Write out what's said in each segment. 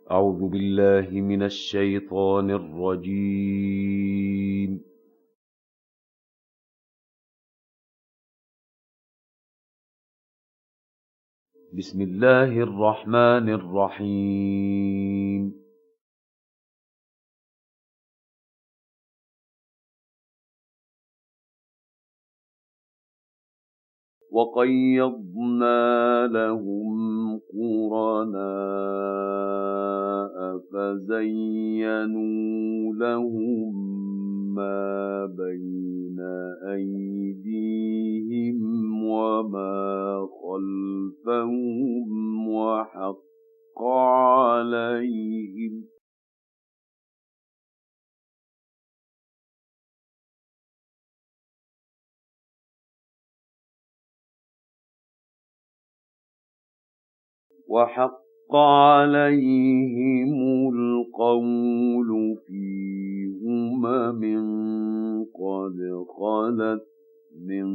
أعوذ بالله من الشيطان الرجيم. بسم الله الرحمن الرحيم. وَقَيَّضْنَا لَهُمْ قُرَنَاءَ فَزَيَّنُوا لَهُم مَّا بَيْنَ أَيْدِيهِمْ وَمَا خَلْفَهُمْ وَحَقَّ عَلَيْهِمُ الْقَوْلُ فِي أُمَمٍ قَدْ خَلَتْ مِن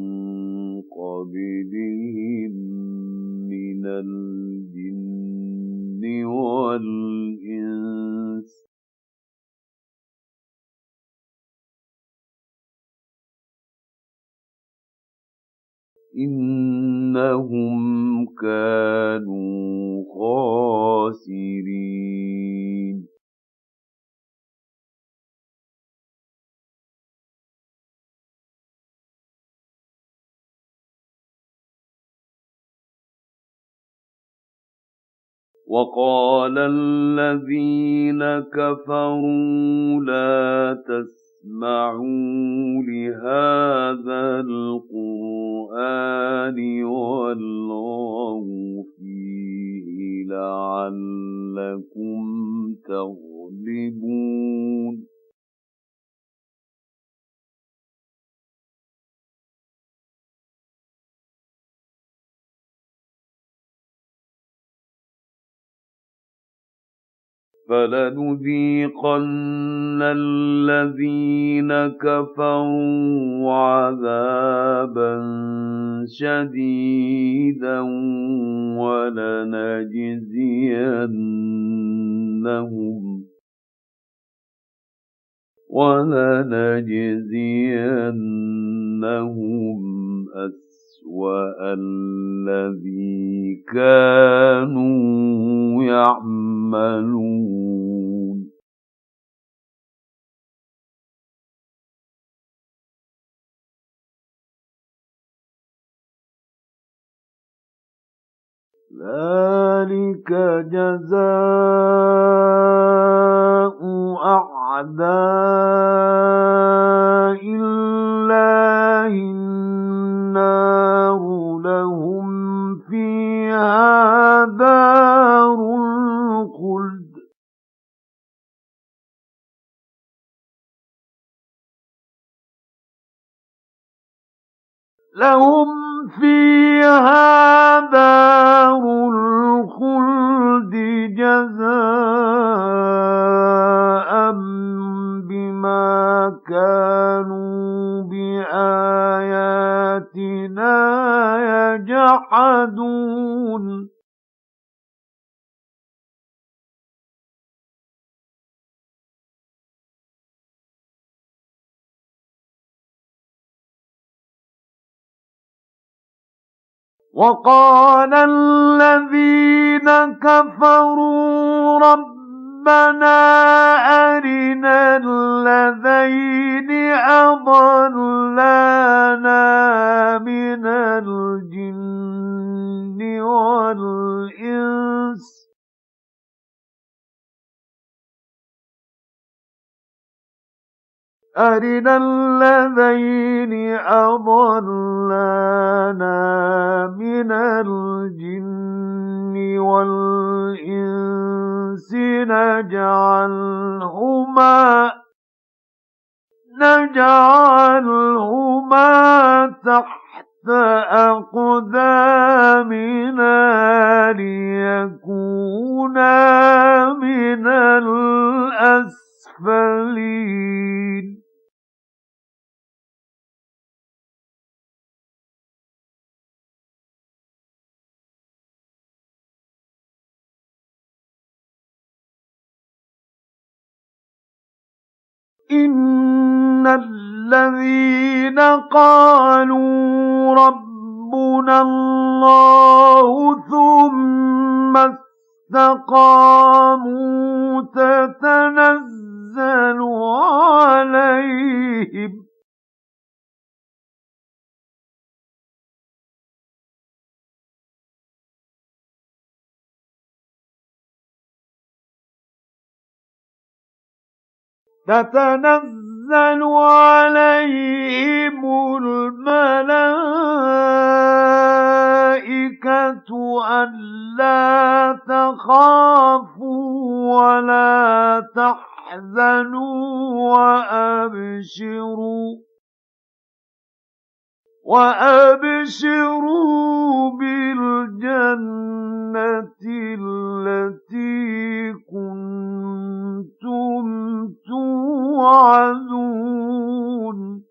قَبْلِهِم مِّنَ الْجِنِّ وَالْإِنسِ ۖ إِنَّهُمْ كَانُوا خَاسِرِينَ. وَقَالَ الَّذِينَ كَفَرُوا لَا تَسْمَعُوا لِهَٰذَا الْقُرْآنِ وَالْغَوْا فِيهِ لَعَلَّكُمْ تَغْلِبُونَ. فَلَنُذِيقَنَّ الَّذِينَ كَفَرُوا عَذَابًا شَدِيدًا وَلَنَجْزِيَنَّهُمْ أَسْوَأَ الَّذِي كَانُوا يَعْمَلُونَ. ذَٰلِكَ جَزَاءُ أَعْدَاءِ اللَّهِ النَّارُ لَهُمْ فِيهَا دَارُ الْخُلْدِ ۖ جَزَاءً بِمَا كَانُوا بِآيَاتِنَا يَجْحَدُونَ وَقَالَ الَّذِينَ كَفَرُوا رَبَّنَا أَرِنَا اللَّذَيْنِ أَضَلَّانَا مِنَ الْجِنِّ وَالْإِنسِ نَجْعَلْهُمَا تَحْتَ أَقْدَامِنَا لِيَكُونَا مِنَ الْأَسْفَلِينَ إن الذين قالوا ربنا الله ثم استقاموا تتنزل عليهم الملائكة ألا تخافوا ولا تحزنوا وأبشروا بالجنة التي كنتم توعدون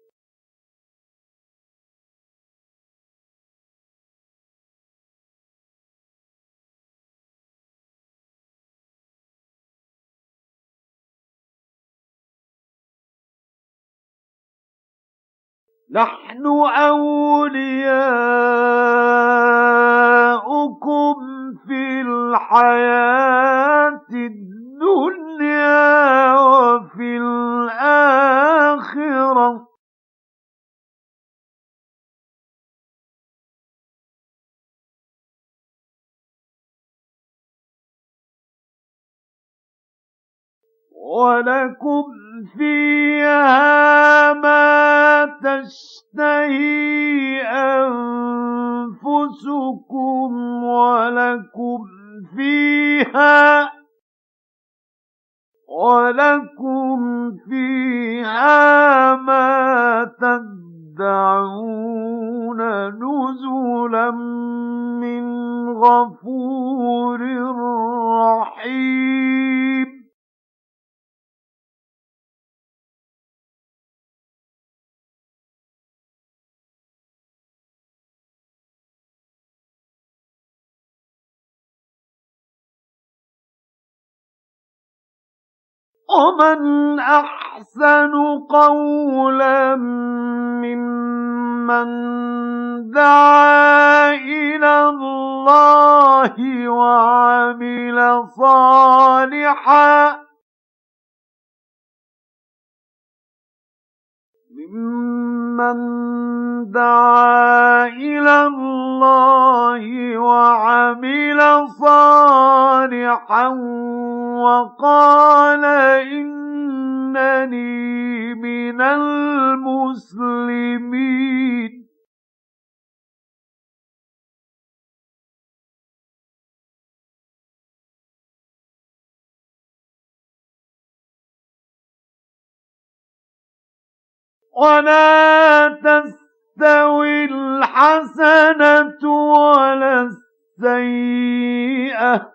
نحن أولياؤكم في الحياة الدنيا وفي الآخرة ولكم فيها ما تشتهي أنفسكم ولكم فيها ما تدعون نزلا من غفور رحيم ومن أحسن قولا ممن دعا إلى الله وعمل صالحا وقال إنني من المسلمين ولا تستوي الحسنة ولا السيئة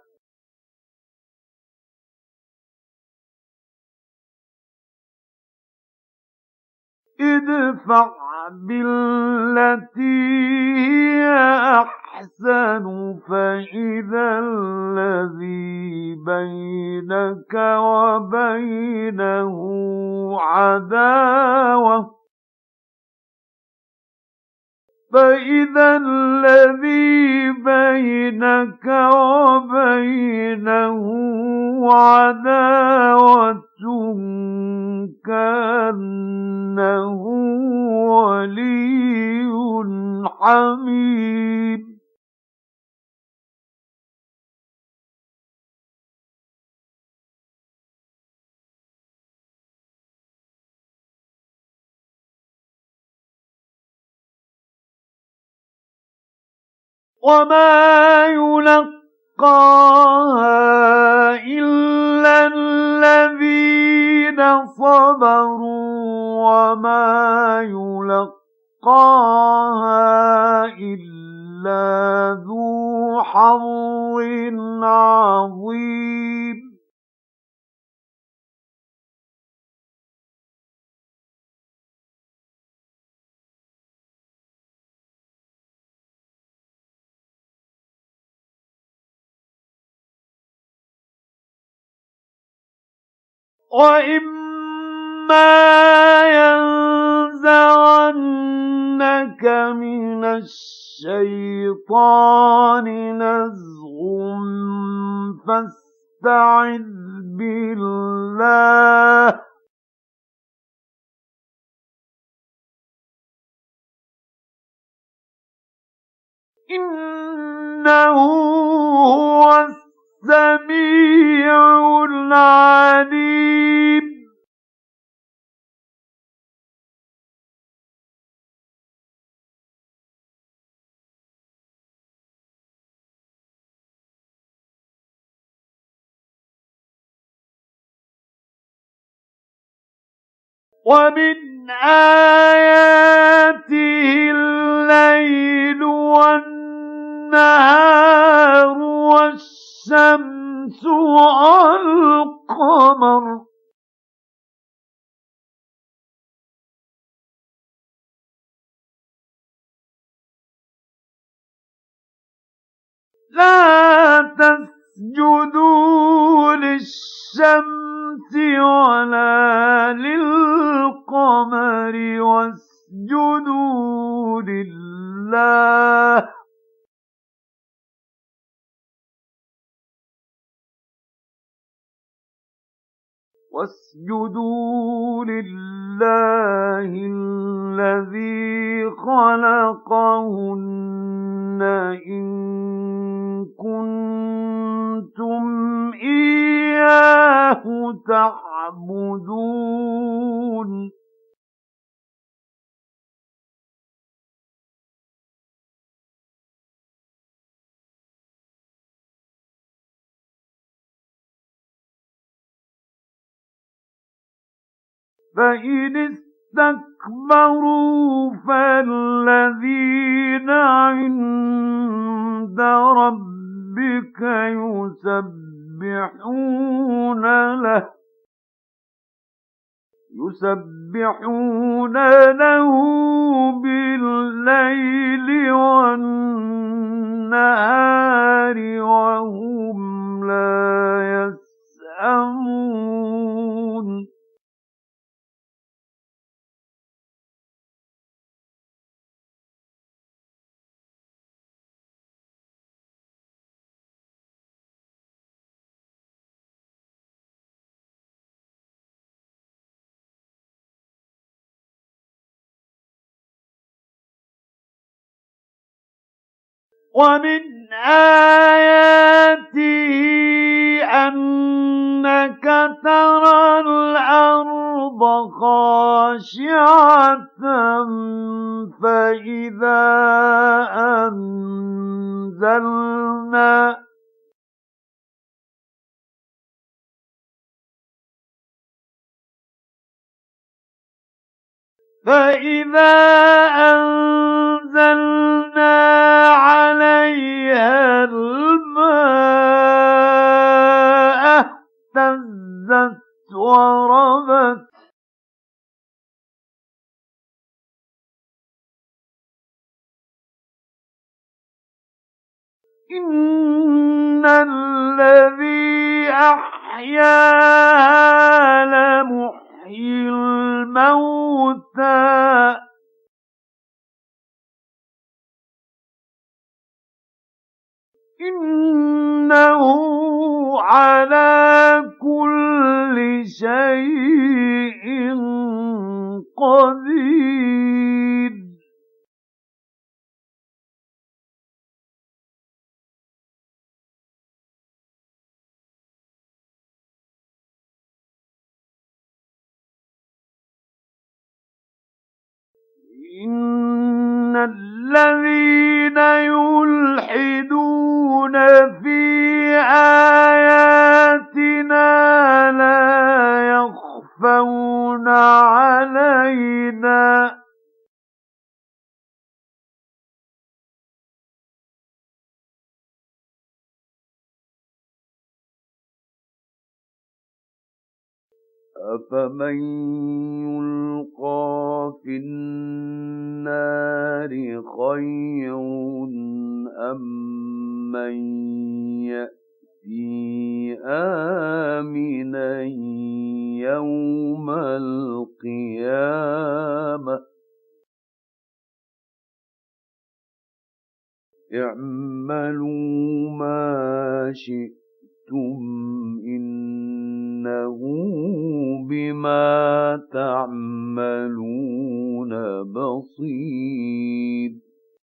ادفع بالتي هي أحسن فإذا الذي بينك وبينه عداوة كأنه ولي حميم وما يلقاها إلا الذين صبروا وما يلقاها إلا ذو حظ عظيم وإما ينزغنك من الشيطان نزغ فاستعذ بالله إنه هو السميع العليم ومن آياته الليل والنهار والشمس والقمر لا تسجدوا للشمس ولا للقمر واسجدوا لله الذي خلقهن إن كنتم إياه تعبدون فإن استكبروا فالذين عند ربك يسبحون له بالليل والنهار وهم لا يسأمون ومن آياته أنك ترى الأرض خاشعة فإذا أنزلنا عليها الماء اهتزت وربت إن الذي أحياها لمحيي الموتى إنه على كل شيء قدير إن الذين يلحدون في آياتنا لا يخفون علينا أفمن يلقى في النار خير أم من يأتي آمنا يَوْمَ الْقِيَامَةِ اعْمَلُوا مَا شِئْتُمْ إِنَّهُ بِمَا تَعْمَلُونَ بَصِيرٌ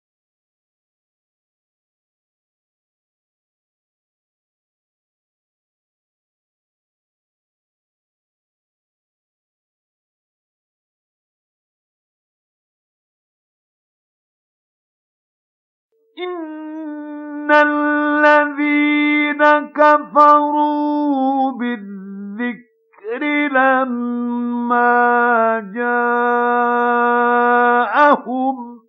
إِنَّ الَّذِينَ كَفَرُوا بِالذِّكْرِ لَمَّا جَاءَهُمْ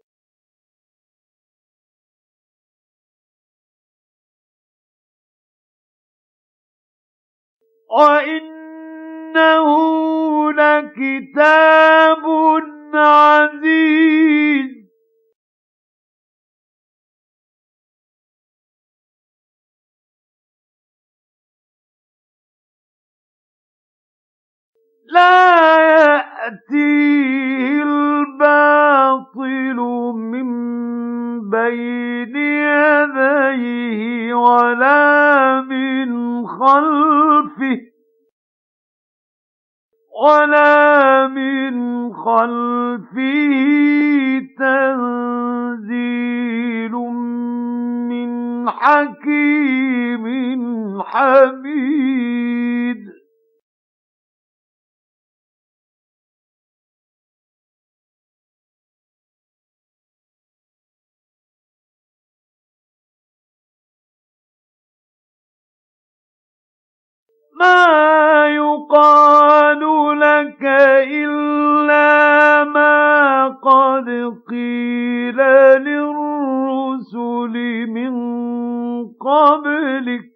وَإِنَّهُ لَكِتَابٌ عَزِيزٌ لَا يَأْتِيهِ الْبَاطِلُ مِنْ بَيْنِ يَدَيْهِ وَلَا مِنْ خَلْفِهِ تَنزِيلٌ مِنْ حَكِيمٍ حَمِيدٍ مَا يُقَالُ لَكَ إِلَّا مَا قَدْ قِيلَ لِلرُّسُلِ مِن قَبْلِكَ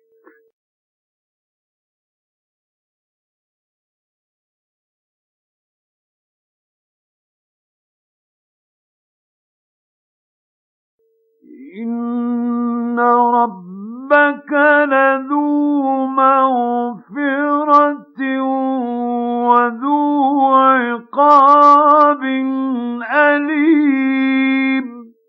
إِنَّ رَبَّكَ لَذُو مَغْفِرَةٍ وَذُو عِقَابٍ أَلِيمٍ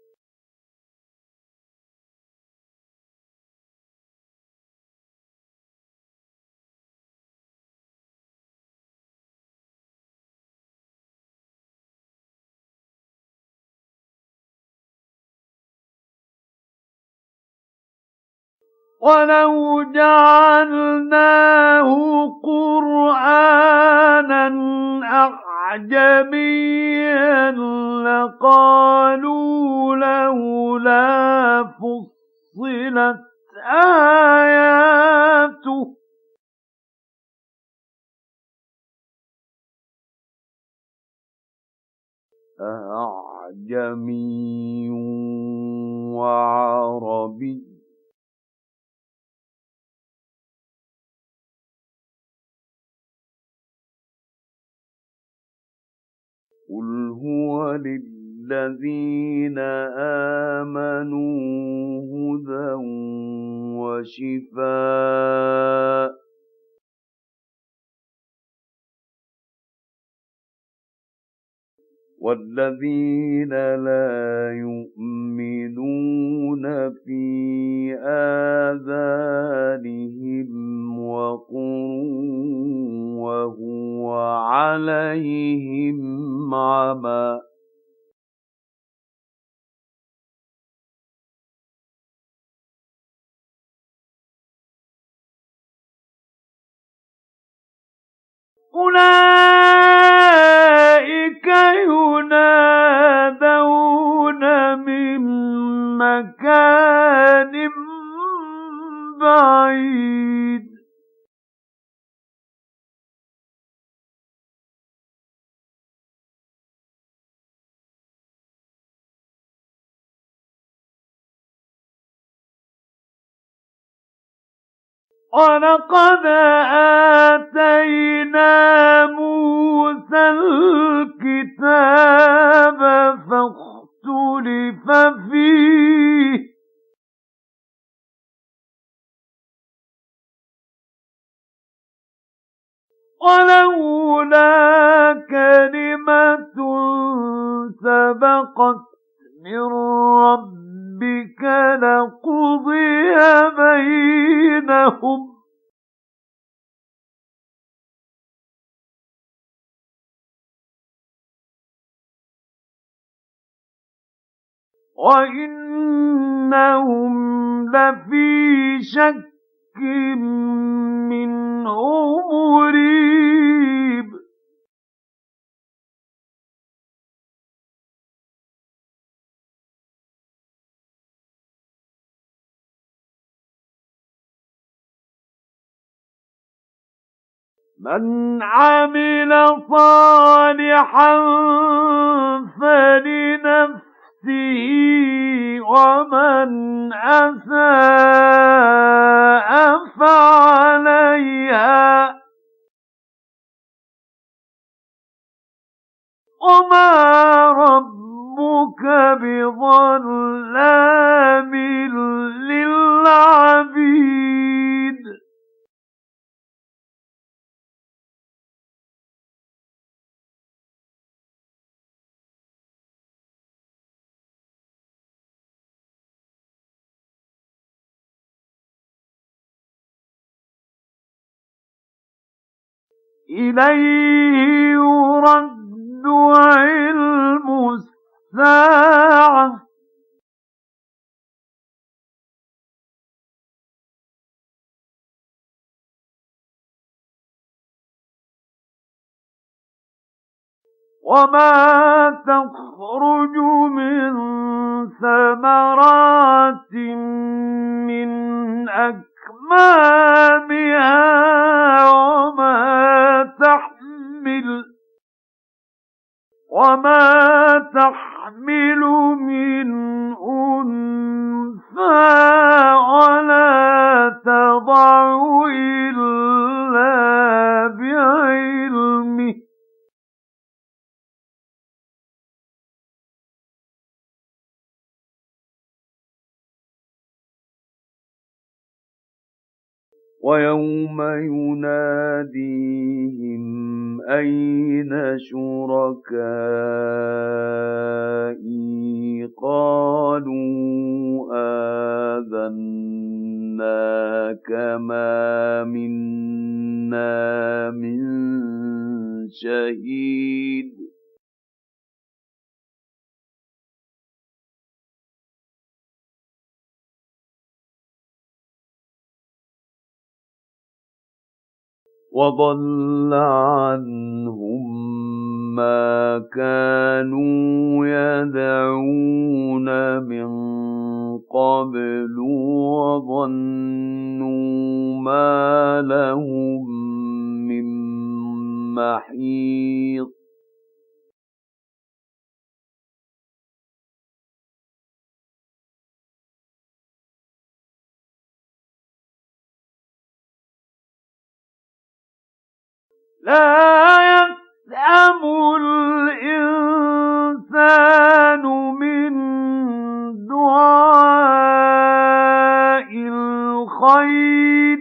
وَلَوْ جَعَلْنَاهُ قُرْآنًا أَعْجَمِيًّا لَّقَالُوا لَوْلَا فُصِّلَتْ آيَاتُهُ أَأَعْجَمِيٌّ وَعَرَبِيٌّ قُلْ هُوَ لِلَّذِينَ آمَنُوا هُدًى وَشِفَاءٌ وَالَّذِينَ لَا يُؤْمِنُونَ فِي آذَانِهِمْ وَقْرٌ وَهُوَ عَلَيْهِمْ عَمًى أُولَٰئِكَ يُنَادَوْنَ مِن مَّكَانٍ بَعِيدٍ وَلَقَدْ آتَيْنَا مُوسَى الْكِتَابَ فَاخْتُلِفَ فِيهِ ولولا كلمة سبقت من ربك لقضي بينهم وإنهم لفي شك منه مريب من عمل صالحا فلنفسه ومن أساء فعليها وما ربك بظلام للعبيد إليه يرد علم الساعة وما تخرج من ثمرات من أكمامها وما تحمل من أنثى ولا تضع إلا بعلمه ويوم يناديهم أين شركائي قالوا آذناك ما منا من شهيد وضل عنهم ما كانوا يدعون من قبل وظنوا ما لهم من محيص لا يسأم الإنسان من دعاء الخير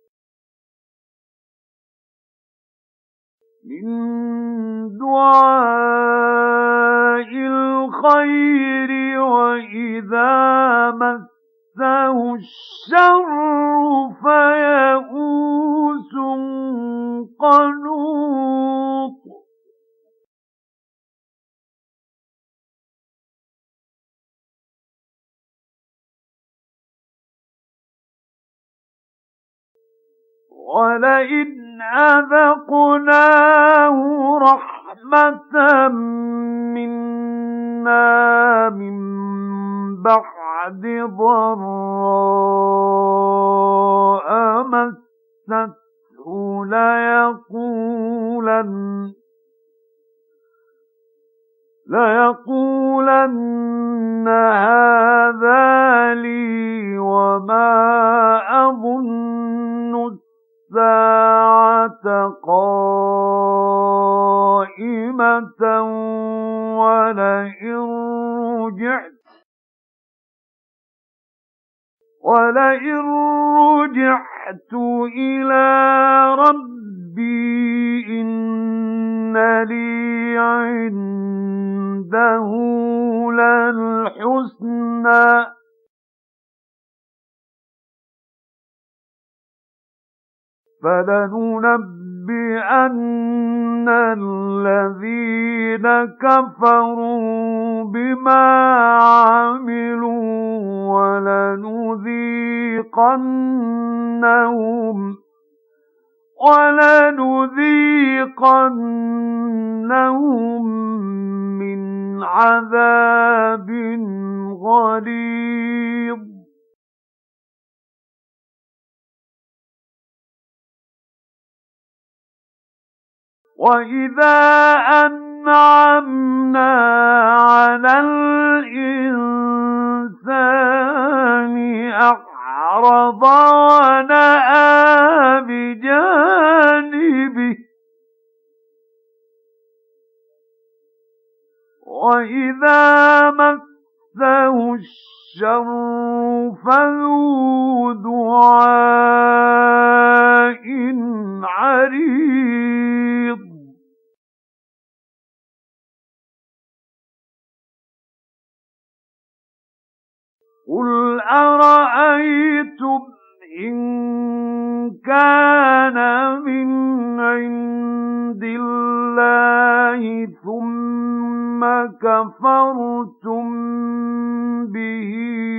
وإذا مسه الشر فيئوس قنوط ولئن أذقناه رحمة منا من بعد ضراء مسته ليقولن هذا لي وما أظن الساعة قائمة ولئن رجعت إلى ربي فَلَنُنَبِّئَنَّ الَّذِينَ كَفَرُوا بِمَا عَمِلُوا وَلَنُذِيقَنَّهُم مِّنْ عَذَابٍ غَلِيظٍ. وَإِذَا أَنْعَمْنَا عَلَى الْإِنسَانِ أَعْرَضَ وَنَأَىٰ بِجَانِبِهِ وَإِذَا مَسَّهُ الشَّرُّ فَذُو دُعَاءٍ عَرِيضٍ. قُلْ أَرَأَيْتُمْ إِن كَانَ مِنْ عِندِ اللَّهِ ثُمَّ كَفَرْتُم بِهِ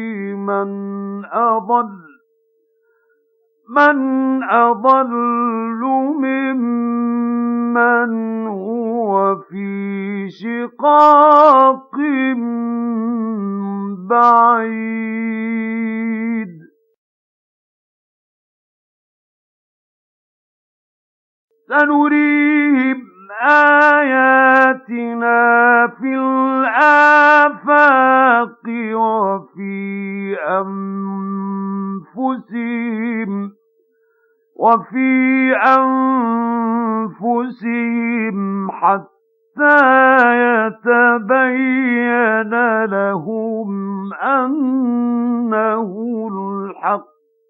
مَنْ أَضَلُّ مِمَّنْ هُوَ فِي شِقَاقٍ بَعِيدٍ. سَنُرِيهِمْ آيَاتِنَا فِي الْآفَاقِ وَفِي أَنفُسِهِمْ حَتَّى يَتَبَيَّنَ لَهُمْ أَنَّهُ الْحَقُّ.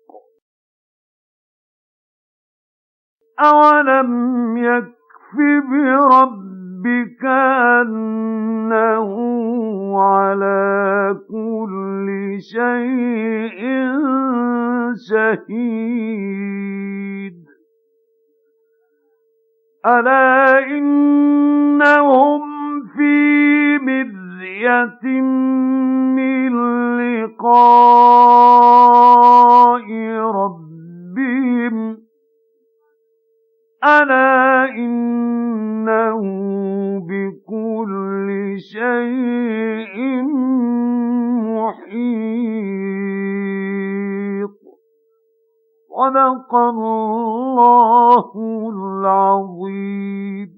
أَوَلَمْ يَكْفِ بِرَبِّكَ أَنَّهُ عَلَىٰ كُلِّ شَيْءٍ شَهِيدٌ. أَلَا إِنَّهُمْ فِي مِرْيَةٍ مِّن لِّقَاءِ رَبِّهِمْ أَلَا إِنَّهُ بِكُلِّ شَيْءٍ مُحِيطٌ. صدق الله العظيم.